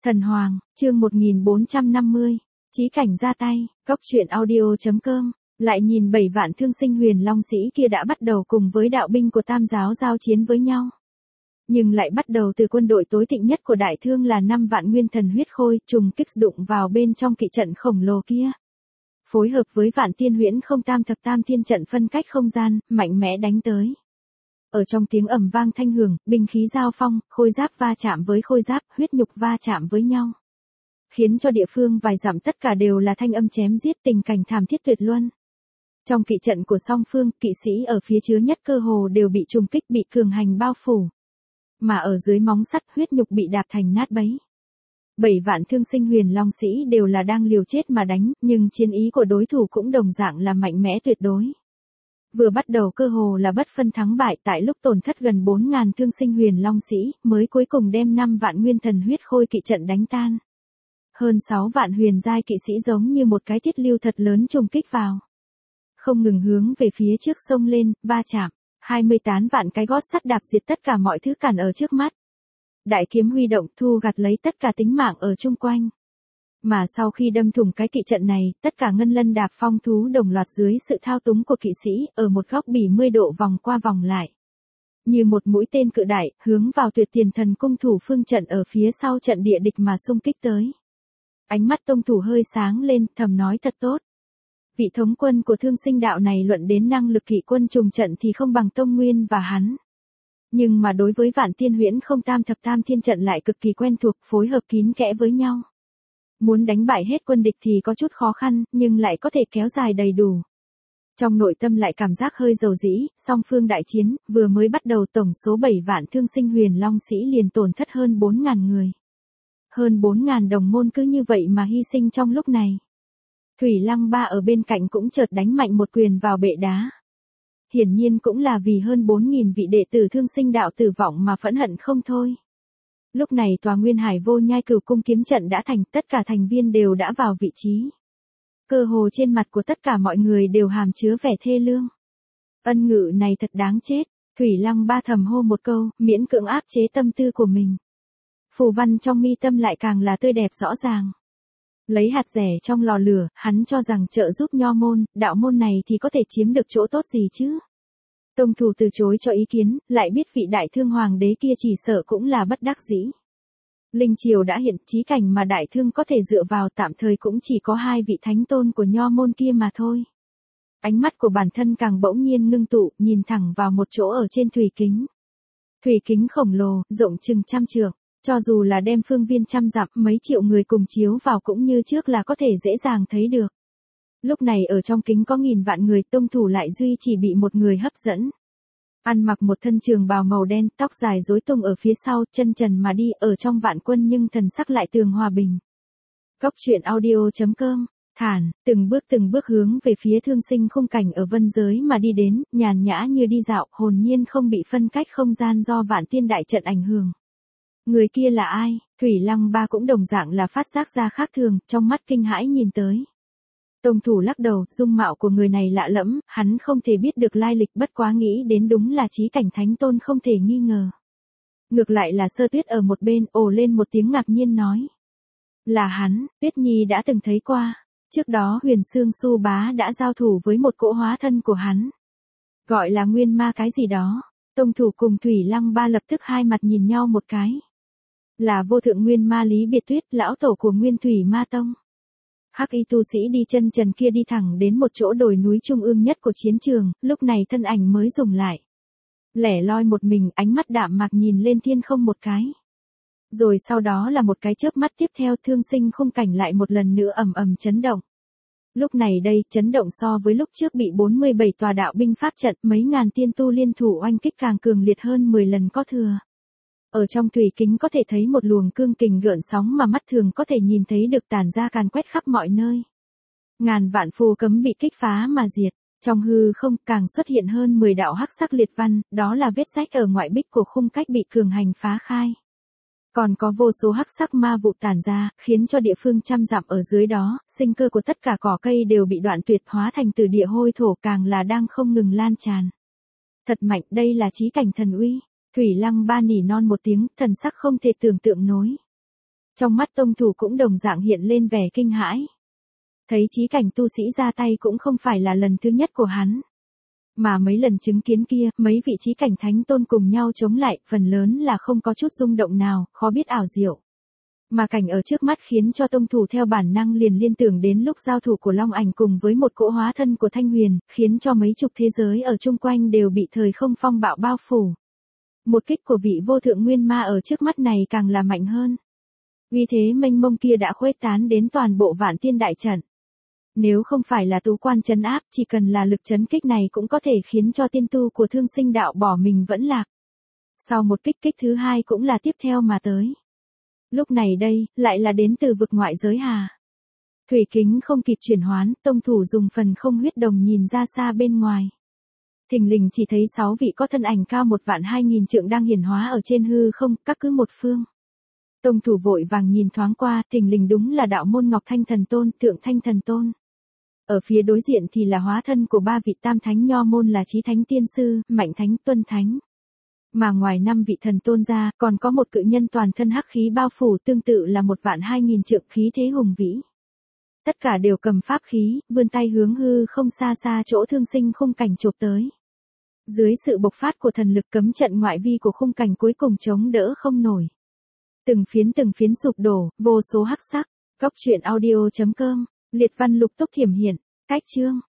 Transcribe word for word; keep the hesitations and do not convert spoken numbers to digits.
Thần Hoàng, chương một nghìn bốn trăm năm mươi, Chí cảnh ra tay, cốc truyện audio.com, lại nhìn bảy vạn thương sinh huyền long sĩ kia đã bắt đầu cùng với đạo binh của Tam giáo giao chiến với nhau. Nhưng lại bắt đầu từ quân đội tối thịnh nhất của đại thương là năm vạn nguyên thần huyết khôi trùng kích đụng vào bên trong kỵ trận khổng lồ kia. Phối hợp với vạn tiên huyễn không tam thập tam thiên trận phân cách không gian, mạnh mẽ đánh tới. Ở trong tiếng ầm vang thanh hưởng, binh khí giao phong, khôi giáp va chạm với khôi giáp, huyết nhục va chạm với nhau. Khiến cho địa phương vài dặm tất cả đều là thanh âm chém giết, tình cảnh thảm thiết tuyệt luân. Trong kỵ trận của song phương, kỵ sĩ ở phía chứa nhất cơ hồ đều bị trùng kích, bị cường hành bao phủ. Mà ở dưới móng sắt, huyết nhục bị đạp thành nát bấy. Bảy vạn thương sinh huyền long sĩ đều là đang liều chết mà đánh, nhưng chiến ý của đối thủ cũng đồng dạng là mạnh mẽ tuyệt đối. Vừa bắt đầu cơ hồ là bất phân thắng bại, tại lúc tổn thất gần bốn ngàn thương sinh huyền long sĩ, mới cuối cùng đem năm vạn nguyên thần huyết khôi kỵ trận đánh tan. Hơn sáu vạn huyền giai kỵ sĩ giống như một cái thiết lưu thật lớn trùng kích vào. Không ngừng hướng về phía trước sông lên, va chạm, hai mươi tám vạn cái gót sắt đạp diệt tất cả mọi thứ cản ở trước mắt. Đại kiếm huy động thu gặt lấy tất cả tính mạng ở chung quanh. Mà sau khi đâm thủng cái kỵ trận này, tất cả ngân lân đạp phong thú đồng loạt dưới sự thao túng của kỵ sĩ, ở một góc bảy mươi độ vòng qua vòng lại. Như một mũi tên cự đại, hướng vào tuyệt tiền thần cung thủ phương trận ở phía sau trận địa địch mà xung kích tới. Ánh mắt tông thủ hơi sáng lên, thầm nói thật tốt. Vị thống quân của thương sinh đạo này luận đến năng lực kỵ quân trùng trận thì không bằng Tông Nguyên và hắn. Nhưng mà đối với vạn tiên huyễn không tam thập tam thiên trận lại cực kỳ quen thuộc, phối hợp kín kẽ với nhau. Muốn đánh bại hết quân địch thì có chút khó khăn, nhưng lại có thể kéo dài đầy đủ. Trong nội tâm lại cảm giác hơi dầu dĩ, song phương đại chiến, vừa mới bắt đầu tổng số bảy vạn thương sinh huyền long sĩ liền tổn thất hơn bốn ngàn người. Hơn bốn ngàn đồng môn cứ như vậy mà hy sinh trong lúc này. Thủy Lăng Ba ở bên cạnh cũng chợt đánh mạnh một quyền vào bệ đá. Hiển nhiên cũng là vì hơn bốn nghìn vị đệ tử thương sinh đạo tử vọng mà phẫn hận không thôi. Lúc này tòa Nguyên Hải Vô Nhai Cửu Cung kiếm trận đã thành, tất cả thành viên đều đã vào vị trí. Cơ hồ trên mặt của tất cả mọi người đều hàm chứa vẻ thê lương. Ân Ngự này thật đáng chết, Thủy Lăng Ba thầm hô một câu, miễn cưỡng áp chế tâm tư của mình. Phù văn trong mi tâm lại càng là tươi đẹp rõ ràng. Lấy hạt rẻ trong lò lửa, hắn cho rằng trợ giúp nho môn, đạo môn này thì có thể chiếm được chỗ tốt gì chứ. Tông thủ từ chối cho ý kiến, lại biết vị đại thương hoàng đế kia chỉ sợ cũng là bất đắc dĩ. Linh triều đã hiện, chí cảnh mà đại thương có thể dựa vào tạm thời cũng chỉ có hai vị thánh tôn của nho môn kia mà thôi. Ánh mắt của bản thân càng bỗng nhiên ngưng tụ, nhìn thẳng vào một chỗ ở trên thủy kính. Thủy kính khổng lồ, rộng chừng trăm trượng. Cho dù là đem phương viên trăm dặm, mấy triệu người cùng chiếu vào cũng như trước là có thể dễ dàng thấy được. Lúc này ở trong kính có nghìn vạn người, tông thủ lại duy chỉ bị một người hấp dẫn. Ăn mặc một thân trường bào màu đen, tóc dài rối tung ở phía sau, chân trần mà đi ở trong vạn quân nhưng thần sắc lại tường hòa bình. Cốc truyện audio.com, thản, từng bước từng bước hướng về phía thương sinh khung cảnh ở vân giới mà đi đến, nhàn nhã như đi dạo, hồn nhiên không bị phân cách không gian do vạn tiên đại trận ảnh hưởng. Người kia là ai? Thủy Lăng Ba cũng đồng dạng là phát giác ra khác thường, trong mắt kinh hãi nhìn tới. Tông thủ lắc đầu, dung mạo của người này lạ lẫm, hắn không thể biết được lai lịch, bất quá nghĩ đến đúng là chí cảnh thánh tôn không thể nghi ngờ. Ngược lại là Sơ Tuyết ở một bên, ồ lên một tiếng ngạc nhiên nói. Là hắn, Tuyết Nhi đã từng thấy qua. Trước đó Huyền Xương Su Bá đã giao thủ với một cỗ hóa thân của hắn. Gọi là nguyên ma cái gì đó. Tông thủ cùng Thủy Lăng Ba lập tức hai mặt nhìn nhau một cái. Là vô thượng nguyên ma Lý Biệt Tuyết, lão tổ của Nguyên Thủy Ma Tông. Hắc y tu sĩ đi chân trần kia đi thẳng đến một chỗ đồi núi trung ương nhất của chiến trường, lúc này thân ảnh mới dùng lại. Lẻ loi một mình, ánh mắt đạm mạc nhìn lên thiên không một cái. Rồi sau đó là một cái chớp mắt tiếp theo, thương sinh khung cảnh lại một lần nữa ầm ầm chấn động. Lúc này đây, chấn động so với lúc trước bị bốn mươi bảy tòa đạo binh pháp trận, mấy ngàn tiên tu liên thủ oanh kích càng cường liệt hơn mười lần có thừa. Ở trong thủy kính có thể thấy một luồng cương kình gợn sóng mà mắt thường có thể nhìn thấy được tàn ra càn quét khắp mọi nơi. Ngàn vạn phù cấm bị kích phá mà diệt, trong hư không càng xuất hiện hơn mười đạo hắc sắc liệt văn, đó là vết rách ở ngoại bích của khung cách bị cường hành phá khai. Còn có vô số hắc sắc ma vụ tàn ra, khiến cho địa phương trăm dặm ở dưới đó, sinh cơ của tất cả cỏ cây đều bị đoạn tuyệt hóa thành từ địa hôi thổ, càng là đang không ngừng lan tràn. Thật mạnh, đây là chí cảnh thần uy. Thủy Lăng Ba nỉ non một tiếng, thần sắc không thể tưởng tượng nổi. Trong mắt tông thủ cũng đồng dạng hiện lên vẻ kinh hãi. Thấy chí cảnh tu sĩ ra tay cũng không phải là lần thứ nhất của hắn. Mà mấy lần chứng kiến kia, mấy vị chí cảnh thánh tôn cùng nhau chống lại, phần lớn là không có chút rung động nào, khó biết ảo diệu. Mà cảnh ở trước mắt khiến cho tông thủ theo bản năng liền liên tưởng đến lúc giao thủ của Long Ảnh cùng với một cỗ hóa thân của Thanh Huyền, khiến cho mấy chục thế giới ở chung quanh đều bị thời không phong bạo bao phủ. Một kích của vị vô thượng nguyên ma ở trước mắt này càng là mạnh hơn. Vì thế mênh mông kia đã khuếch tán đến toàn bộ Vạn Tiên đại trận. Nếu không phải là tú quan trấn áp, chỉ cần là lực chấn kích này cũng có thể khiến cho tiên tu của Thương Sinh đạo bỏ mình vẫn lạc. Sau một kích kích thứ hai cũng là tiếp theo mà tới. Lúc này đây, lại là đến từ vực ngoại giới hà. Thủy kính không kịp chuyển hoán, tông thủ dùng phần không huyết đồng nhìn ra xa bên ngoài. Thình lình chỉ thấy sáu vị có thân ảnh cao một vạn hai nghìn trượng đang hiển hóa ở trên hư không, các cứ một phương. Tông thủ vội vàng nhìn thoáng qua, thình lình đúng là đạo môn Ngọc Thanh Thần Tôn, Thượng Thanh Thần Tôn. Ở phía đối diện thì là hóa thân của ba vị tam thánh nho môn là Chí Thánh Tiên Sư, Mạnh Thánh, Tuân Thánh. Mà ngoài năm vị thần tôn ra, còn có một cự nhân toàn thân hắc khí bao phủ tương tự là một vạn hai nghìn trượng khí thế hùng vĩ. Tất cả đều cầm pháp khí, vươn tay hướng hư không xa xa chỗ Thương Sinh khung cảnh chộp tới. Dưới sự bộc phát của thần lực cấm trận ngoại vi của khung cảnh cuối cùng chống đỡ không nổi. Từng phiến từng phiến sụp đổ, vô số hắc sắc. Góc truyện audio chấm com, liệt văn lục túc thiểm hiện, cách chương.